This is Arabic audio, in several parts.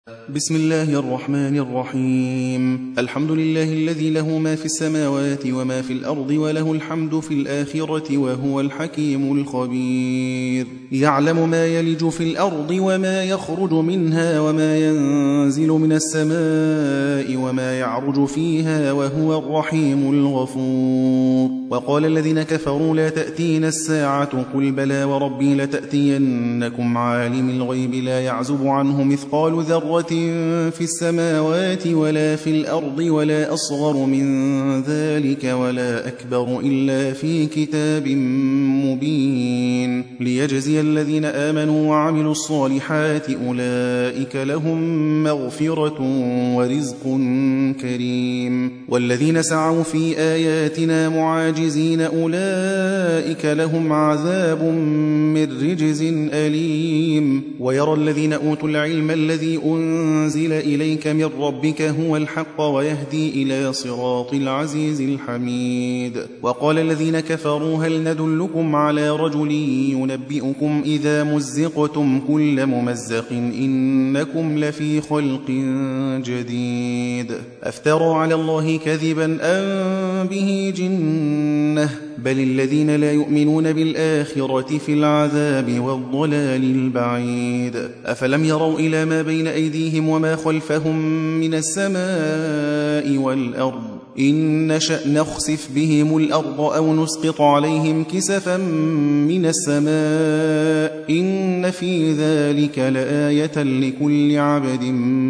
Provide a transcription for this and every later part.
بسم الله الرحمن الرحيم. الحمد لله الذي له ما في السماوات وما في الأرض وله الحمد في الآخرة وهو الحكيم الخبير. يعلم ما يلج في الأرض وما يخرج منها وما ينزل من السماء وما يعرج فيها وهو الرحيم الغفور. وقال الذين كفروا لا تأتين الساعة قل بلى وربي لتأتينكم عالم الغيب لا يعزب عنه مثقال ذرة في السماوات ولا في الأرض ولا أصغر من ذلك ولا أكبر إلا في كتاب مبين ليجزي الذين آمنوا وعملوا الصالحات أولئك لهم مغفرة ورزق كريم. والذين سعوا في آياتنا معاجزين أولئك لهم عذاب من رجز أليم. ويرى الذين أوتوا العلم الذي أنزل إليك من ربك هو الحق ويهدي إلى صراط العزيز الحميد. وقال الذين كفروا هل ندلكم على رجل ينبئكم إذا مزقتم كل ممزق إنكم لفي خلق جديد أفتروا على الله كذبا أم به جنة بل الذين لا يؤمنون بالآخرة في العذاب والضلال البعيد. أفلم يروا إلى ما بين أيديهم وما خلفهم من السماء والأرض إن نشأ نخسف بهم الأرض أو نسقط عليهم كسفا من السماء إن في ذلك لآية لكل عبد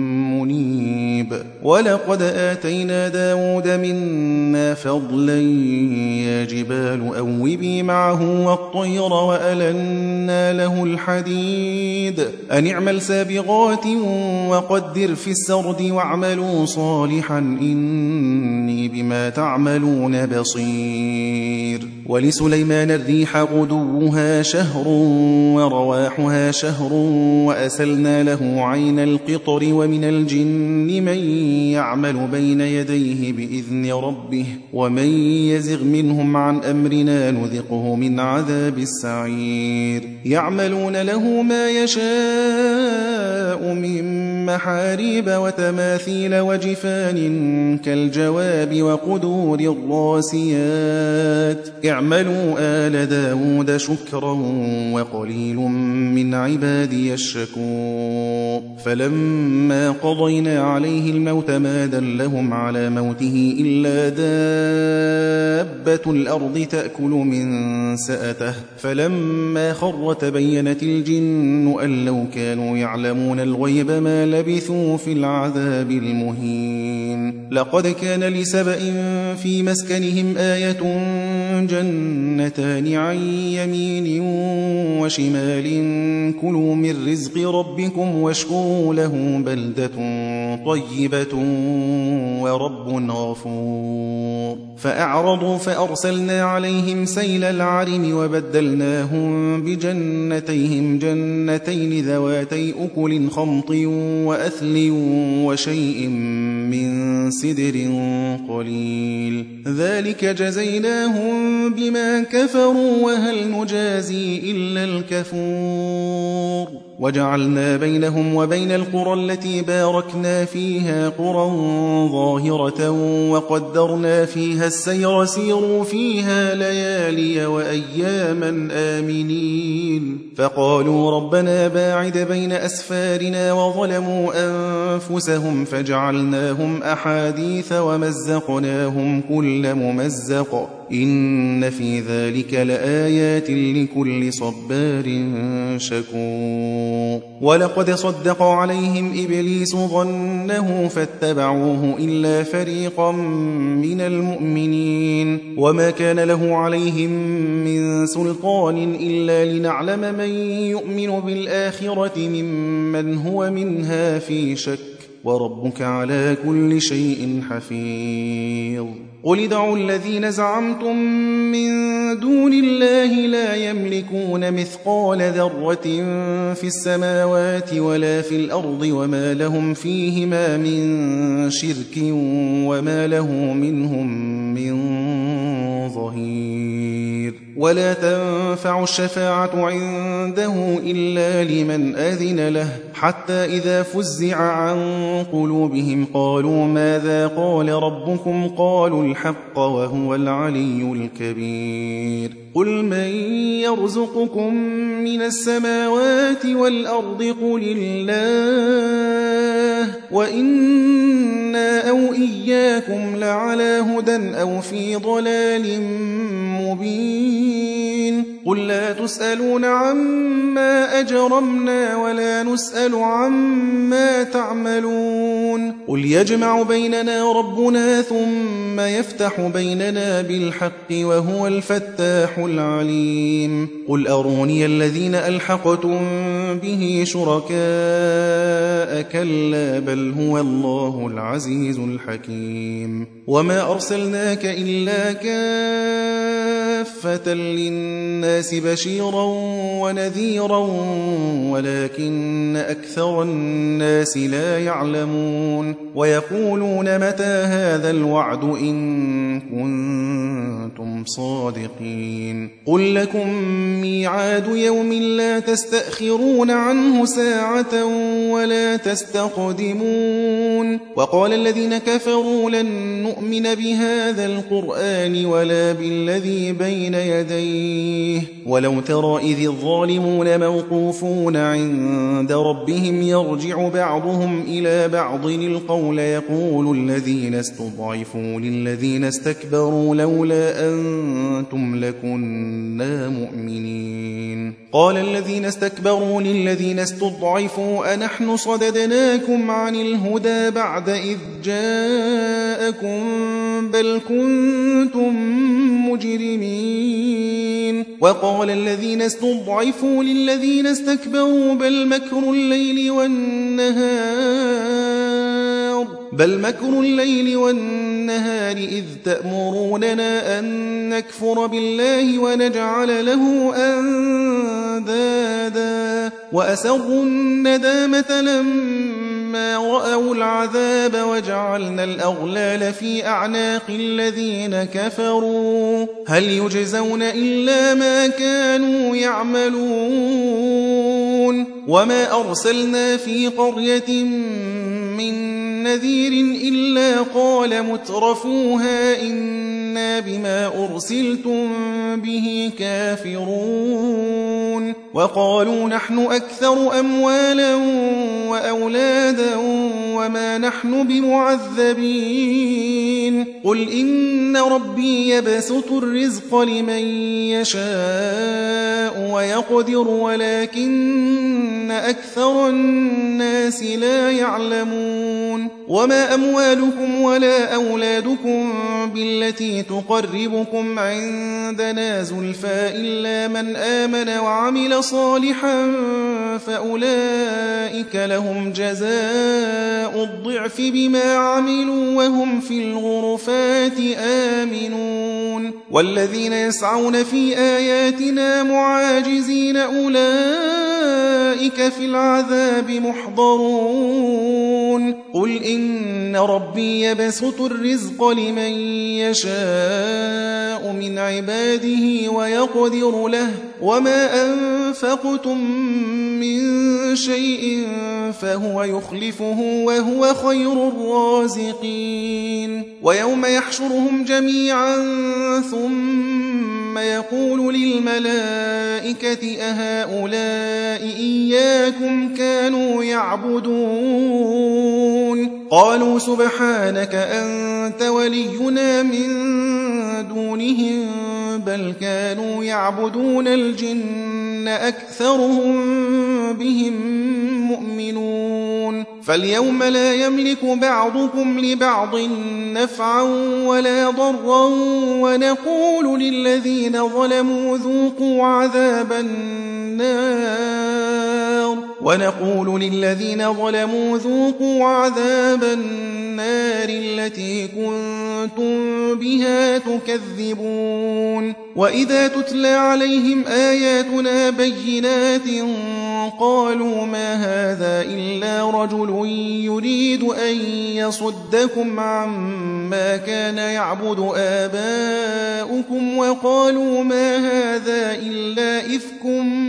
منيب. ولقد آتينا داود منا فضلا يا جبال أوبي معه والطير وألنا له الحديد أن اعمل سابغات وقدر في السرد واعملوا صالحا إني بما تعملون بصير. ولسليمان الريح غدوها شهر ورواحها شهر وأسلنا له عين القطر ومن الجن من يعمل بين يديه بإذن ربه ومن يزغ منهم عن أمرنا نذقه من عذاب السعير. يعملون له ما يشاء من محاريب وتماثيل وجفان كالجواب وقدور الراسيات اعملوا آل داود شكرا وقليل من عبادي الشكور. فلما قضينا عليه الموت ما دلهم على موته إلا دابة الأرض تأكل من سأته فلما خر تبينت الجن أن لو كانوا يعلمون الغيب ما لبثوا في العذاب المهين. لقد كان لسبأ في مسكنهم آية جنتان عن يمين وشمال كلوا من رزق ربكم واشكروا له بلدة طيبة ورب غفور. فأعرضوا فأرسلنا عليهم سيل العرم وبدلناهم بجنتيهم جنتين ذواتي أكل خمط وأثل وشيء من سدر قليل ذلك جزيناهم بما كفروا وهل نجازي إلا الكفور. وجعلنا بينهم وبين القرى التي باركنا فيها قرى ظاهرة وقدرنا فيها السير سيروا فيها ليالي وأياما آمنين. فقالوا ربنا باعد بين أسفارنا وظلموا أنفسهم فجعلناهم أحاديث ومزقناهم كل ممزق إن في ذلك لآيات لكل صبار شكور. ولقد صدق عليهم إبليس ظنه فاتبعوه إلا فريقا من المؤمنين وما كان له عليهم من سلطان إلا لنعلم من يؤمن بالآخرة ممن هو منها في شك وربك على كل شيء حفيظ. قل ادعوا الذين زعمتم من دون الله لا يملكون مثقال ذرة في السماوات ولا في الأرض وما لهم فيهما من شرك وما له منهم من ظهير ولا تنفع الشفاعة عنده إلا لمن أذن له حتى إذا فزع عن قلوبهم قالوا ماذا قال ربكم قالوا الحق وهو العلي الكبير قل من يرزقكم من السماوات والأرض قل الله وإنا أو إياكم لعلى هدى أو في ضلال مبين قل لا تسألون عما أجرمنا ولا نسأل عما تعملون قل يجمع بيننا ربنا ثم يفتح بيننا بالحق وهو الفتاح العليم قل أروني الذين ألحقتم به شركاء كلا بل هو الله العزيز الحكيم وما أرسلناك إلا كافة للناس بشيرا ونذيرا ولكن أكثر الناس لا يعلمون ويقولون متى هذا الوعد إن كنتم صادقين قل لكم ميعاد يوم لا تستأخرون عنه ساعة ولا تستقدمون وقال الذين كفروا لن نؤمن بهذا القرآن ولا بالذي بين يديه ولو ترى إذ الظالمون موقوفون عند ربهم يرجع بعضهم إلى بعض القول يقول الذين استضعفوا للذين استكبروا لولا أنتم لكنا مؤمنين قال الذين استكبروا للذين استضعفوا أنحن صددناكم عن الهدى بعد إذ جاءكم بل كنتم مجرمين وقال الذين استضعفوا للذين استكبروا بل مكر الليل والنهار إذ تأمروننا أن نكفر بالله ونجعل له أندادا وأسروا الندامة لما رأوا العذاب وجعلنا الأغلال في أعناق الذين كفروا هل يجزون إلا ما كانوا يعملون وما أرسلنا في قرية من نذير إلا قال مترفوها إنا بما أرسلتم به كافرون وقالوا نحن أكثر أموالا وأولادا وما نحن بمعذبين قل إن ربي يبسط الرزق لمن يشاء ويقدر ولكن أكثر الناس لا يعلمون وما أموالكم ولا أولادكم بالتي تقربكم عندنا زلفى إلا من آمن وعمل صالحا فأولئك لهم جزاء الضعف بما عملوا وهم في الغرفات آمنون والذين يسعون في آياتنا معاجزين أولئك في العذاب محضرون قل إن ربي يبسط الرزق لمن يشاء من عباده ويقدر له وما أنفقتم من شيء فهو يخلفه وهو خير الرازقين ويوم يحشرهم جميعا ثم يقول للملائكة أهؤلاء إياكم كانوا يعبدون قالوا سبحانك أنت ولينا من دونهم بل كانوا يعبدون الجن أكثرهم بهم مؤمنون فاليوم لا يملك بعضكم لبعض نفعا ولا ضرا ونقول للذين ظلموا ذوقوا عذاب النار التي كنتم بها تكذبون وإذا تتلى عليهم آياتنا بينات قالوا ما هذا إلا رجل يريد أن يصدكم عما كان يعبد آباؤكم وقالوا ما هذا إلا إفك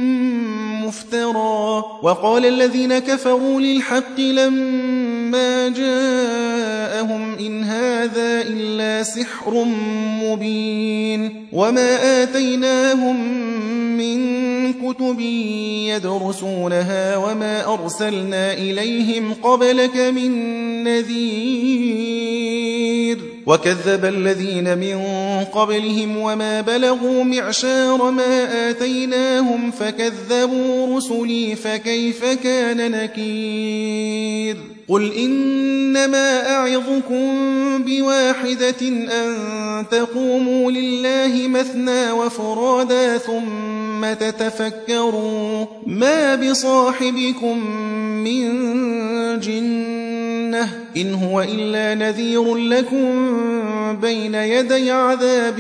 مفترى وقال الذين كفروا للحق لما جاءهم إن هذا إلا سحر مبين وما آتيناهم من كتب يدرسونها وما أرسلنا إليهم قبلك من نذير وكذب الذين من قبلهم وما بلغوا معشار ما آتيناهم فكذبوا رسلي فكيف كان نكير قل إنما أعظكم بواحدة أن تقوموا لله مثنى وفرادا ثم تتفكروا ما بصاحبكم من جنة إن هو إلا نذير لكم بين يدي عذاب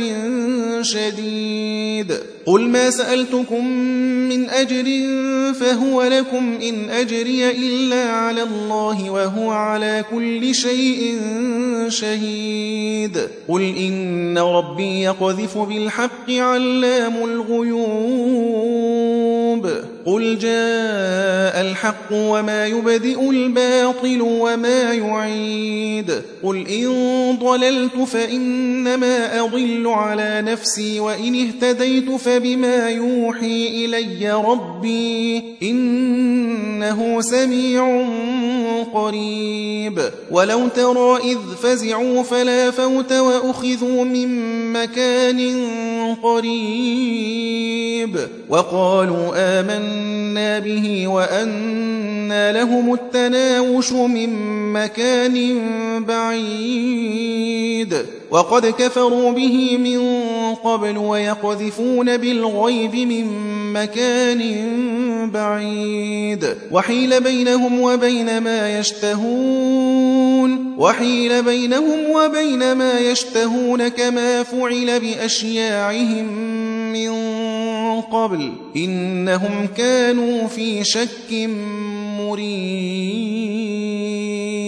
شديد قل ما سألتكم من أجر فهو لكم إن أجري إلا على الله وهو على كل شيء شهيد قل إن ربي يقذف بالحق علام الغيوب قل جاء الحق وما يبدئ الباطل وما يعيد قل إن ضللت فإنما أضل على نفسي وإن اهتديت فبما يوحي إلي ربي إنه سميع قريب ولو ترى إذ فزعوا فلا فوت وأخذوا من مكان قريب وقالوا آمنا به وأنى لهم التناوش من مكان بعيد وقد كفروا به من قبل ويقذفون بالغيب من مكان بعيد وحيل بينهم وبين ما يشتهون كما فعل بأشياعهم من قبل إنهم كانوا في شك مريب